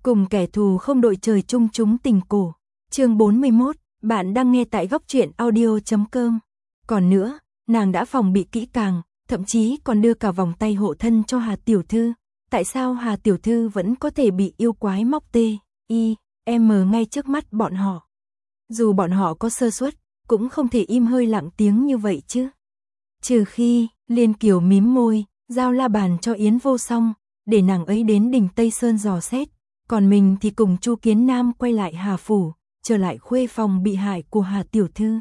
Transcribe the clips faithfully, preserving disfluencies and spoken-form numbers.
Cùng kẻ thù không đội trời chung chúng tình cổ. Chương bốn mươi mốt, bạn đang nghe tại góc truyện audio chấm com. Còn nữa, nàng đã phòng bị kỹ càng, thậm chí còn đưa cả vòng tay hộ thân cho Hà tiểu thư. Tại sao Hà tiểu thư vẫn có thể bị yêu quái móc tê, y, m ngay trước mắt bọn họ? Dù bọn họ có sơ suất, cũng không thể im hơi lặng tiếng như vậy chứ. Trừ khi, Liên Kiều mím môi, giao la bàn cho Yến Vô Song, để nàng ấy đến đỉnh Tây Sơn dò xét, còn mình thì cùng Chu Kiến Nam quay lại Hà phủ, trở lại khuê phòng bị hại của Hà tiểu thư.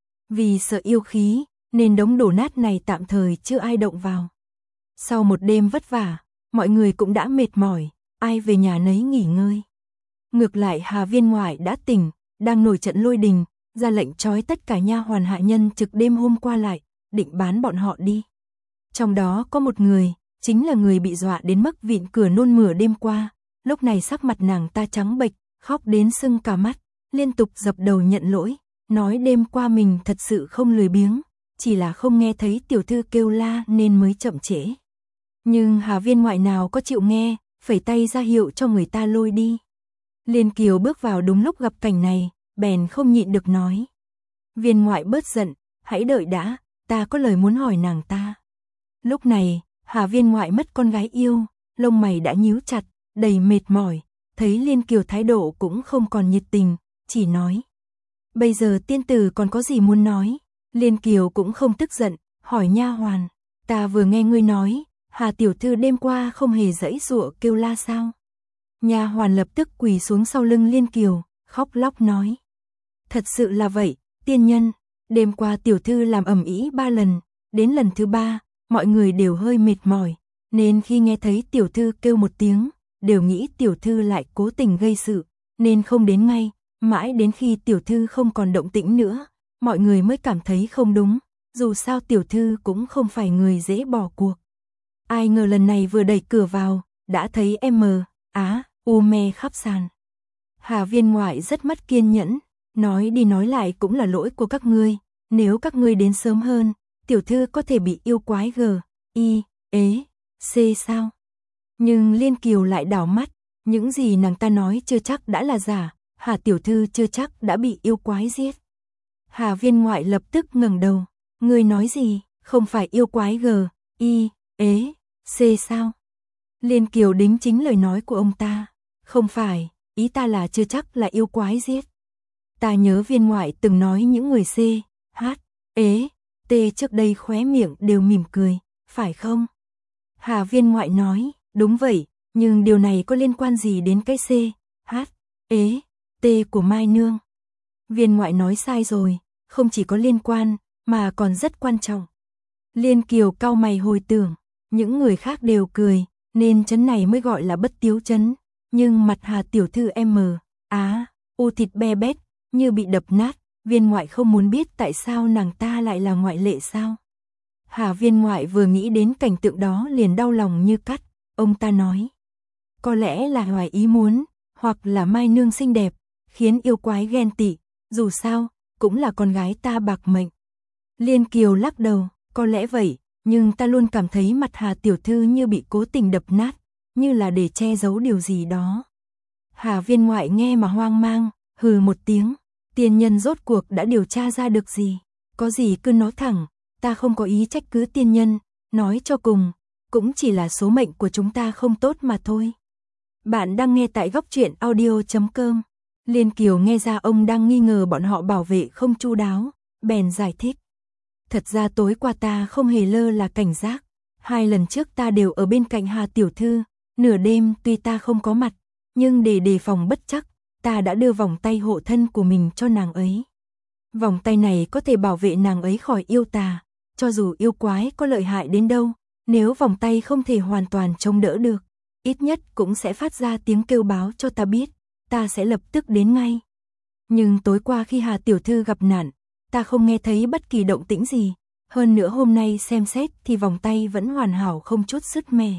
Vì sợ yêu khí, nên đống đổ nát này tạm thời chưa ai động vào. Sau một đêm vất vả, mọi người cũng đã mệt mỏi, ai về nhà nấy nghỉ ngơi. Ngược lại Hà viên ngoại đã tỉnh, đang nổi trận lôi đình, ra lệnh trói tất cả nha hoàn hạ nhân trực đêm hôm qua lại, định bán bọn họ đi. Trong đó có một người, chính là người bị dọa đến mức vịn cửa nôn mửa đêm qua, lúc này sắc mặt nàng ta trắng bệch, khóc đến sưng cả mắt, liên tục dập đầu nhận lỗi, nói đêm qua mình thật sự không lười biếng, chỉ là không nghe thấy tiểu thư kêu la nên mới chậm trễ. Nhưng Hà viên ngoại nào có chịu nghe, phẩy tay ra hiệu cho người ta lôi đi. Liên Kiều bước vào đúng lúc gặp cảnh này, bèn không nhịn được nói. Viên ngoại bớt giận, hãy đợi đã, ta có lời muốn hỏi nàng ta. Lúc này, Hà viên ngoại mất con gái yêu, lông mày đã nhíu chặt, đầy mệt mỏi, thấy Liên Kiều thái độ cũng không còn nhiệt tình, chỉ nói. Bây giờ tiên tử còn có gì muốn nói? Liên Kiều cũng không tức giận, hỏi nha hoàn, ta vừa nghe ngươi nói, Hà tiểu thư đêm qua không hề giãy giụa kêu la sao? Nha hoàn lập tức quỳ xuống sau lưng Liên Kiều, khóc lóc nói. Thật sự là vậy, tiên nhân, đêm qua tiểu thư làm ầm ĩ ba lần, đến lần thứ ba, mọi người đều hơi mệt mỏi, nên khi nghe thấy tiểu thư kêu một tiếng, đều nghĩ tiểu thư lại cố tình gây sự, nên không đến ngay, mãi đến khi tiểu thư không còn động tĩnh nữa, mọi người mới cảm thấy không đúng, dù sao tiểu thư cũng không phải người dễ bỏ cuộc. Ai ngờ lần này vừa đẩy cửa vào, đã thấy M, Á, U me khắp sàn. Hà viên ngoại rất mất kiên nhẫn, nói đi nói lại cũng là lỗi của các ngươi, nếu các ngươi đến sớm hơn, tiểu thư có thể bị yêu quái g, y, ế, c sao? Nhưng Liên Kiều lại đảo mắt, những gì nàng ta nói chưa chắc đã là giả, Hà tiểu thư chưa chắc đã bị yêu quái giết. Hà viên ngoại lập tức ngẩng đầu, ngươi nói gì, không phải yêu quái g, y, ế, c sao? Liên Kiều đính chính lời nói của ông ta, không phải, ý ta là chưa chắc là yêu quái giết. Ta nhớ viên ngoại từng nói những người C, H, ế, T trước đây khóe miệng đều mỉm cười, phải không? Hà viên ngoại nói, đúng vậy, nhưng điều này có liên quan gì đến cái C, H, ế, T của Mai Nương? Viên ngoại nói sai rồi, không chỉ có liên quan, mà còn rất quan trọng. Liên Kiều cau mày hồi tưởng, những người khác đều cười, nên chấn này mới gọi là bất tiếu chấn. Nhưng mặt Hà tiểu thư M, Á, U thịt be bét, như bị đập nát, viên ngoại không muốn biết tại sao nàng ta lại là ngoại lệ sao. Hà viên ngoại vừa nghĩ đến cảnh tượng đó liền đau lòng như cắt, ông ta nói. Có lẽ là ngoài ý muốn, hoặc là Mai Nương xinh đẹp, khiến yêu quái ghen tị, dù sao, cũng là con gái ta bạc mệnh. Liên Kiều lắc đầu, có lẽ vậy, nhưng ta luôn cảm thấy mặt Hà tiểu thư như bị cố tình đập nát, như là để che giấu điều gì đó. Hà viên ngoại nghe mà hoang mang, hừ một tiếng, tiên nhân rốt cuộc đã điều tra ra được gì, có gì cứ nói thẳng, ta không có ý trách cứ tiên nhân, nói cho cùng, cũng chỉ là số mệnh của chúng ta không tốt mà thôi. Bạn đang nghe tại góc truyện audio chấm com. Liên Kiều nghe ra ông đang nghi ngờ bọn họ bảo vệ không chu đáo, bèn giải thích. Thật ra tối qua ta không hề lơ là cảnh giác, hai lần trước ta đều ở bên cạnh Hà tiểu thư, nửa đêm tuy ta không có mặt, nhưng để đề phòng bất chắc, ta đã đưa vòng tay hộ thân của mình cho nàng ấy. Vòng tay này có thể bảo vệ nàng ấy khỏi yêu tà, cho dù yêu quái có lợi hại đến đâu, nếu vòng tay không thể hoàn toàn chống đỡ được, ít nhất cũng sẽ phát ra tiếng kêu báo cho ta biết, ta sẽ lập tức đến ngay. Nhưng tối qua khi Hà tiểu thư gặp nạn, ta không nghe thấy bất kỳ động tĩnh gì, hơn nữa hôm nay xem xét thì vòng tay vẫn hoàn hảo không chút sứt mẻ.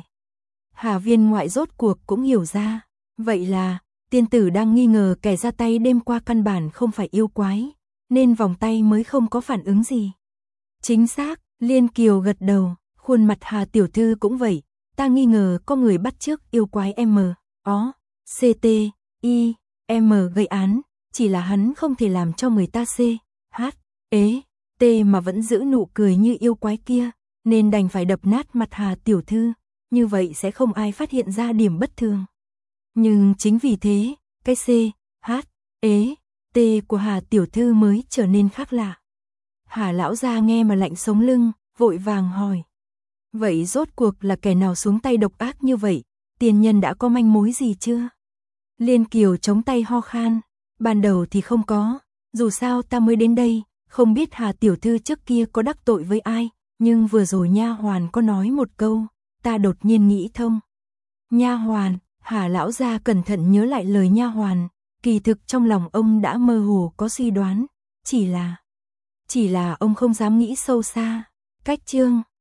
Hà viên ngoại rốt cuộc cũng hiểu ra, vậy là, tiên tử đang nghi ngờ kẻ ra tay đêm qua căn bản không phải yêu quái, nên vòng tay mới không có phản ứng gì. Chính xác, Liên Kiều gật đầu, khuôn mặt Hà tiểu thư cũng vậy, ta nghi ngờ có người bắt chước yêu quái M, ó, xê tê, i, em gây án, chỉ là hắn không thể làm cho người ta C, H, ế, T mà vẫn giữ nụ cười như yêu quái kia, nên đành phải đập nát mặt Hà tiểu thư, như vậy sẽ không ai phát hiện ra điểm bất thường. Nhưng chính vì thế, cái C, H, ế, T của Hà tiểu thư mới trở nên khác lạ. Hà lão gia nghe mà lạnh sống lưng, vội vàng hỏi. Vậy rốt cuộc là kẻ nào xuống tay độc ác như vậy, tiền nhân đã có manh mối gì chưa? Liên Kiều chống tay ho khan, ban đầu thì không có, dù sao ta mới đến đây, không biết Hà tiểu thư trước kia có đắc tội với ai, nhưng vừa rồi nha hoàn có nói một câu, ta đột nhiên nghĩ thông. Nha hoàn, Hà lão gia cẩn thận nhớ lại lời nha hoàn, kỳ thực trong lòng ông đã mơ hồ có suy đoán, chỉ là chỉ là ông không dám nghĩ sâu xa. Cách chương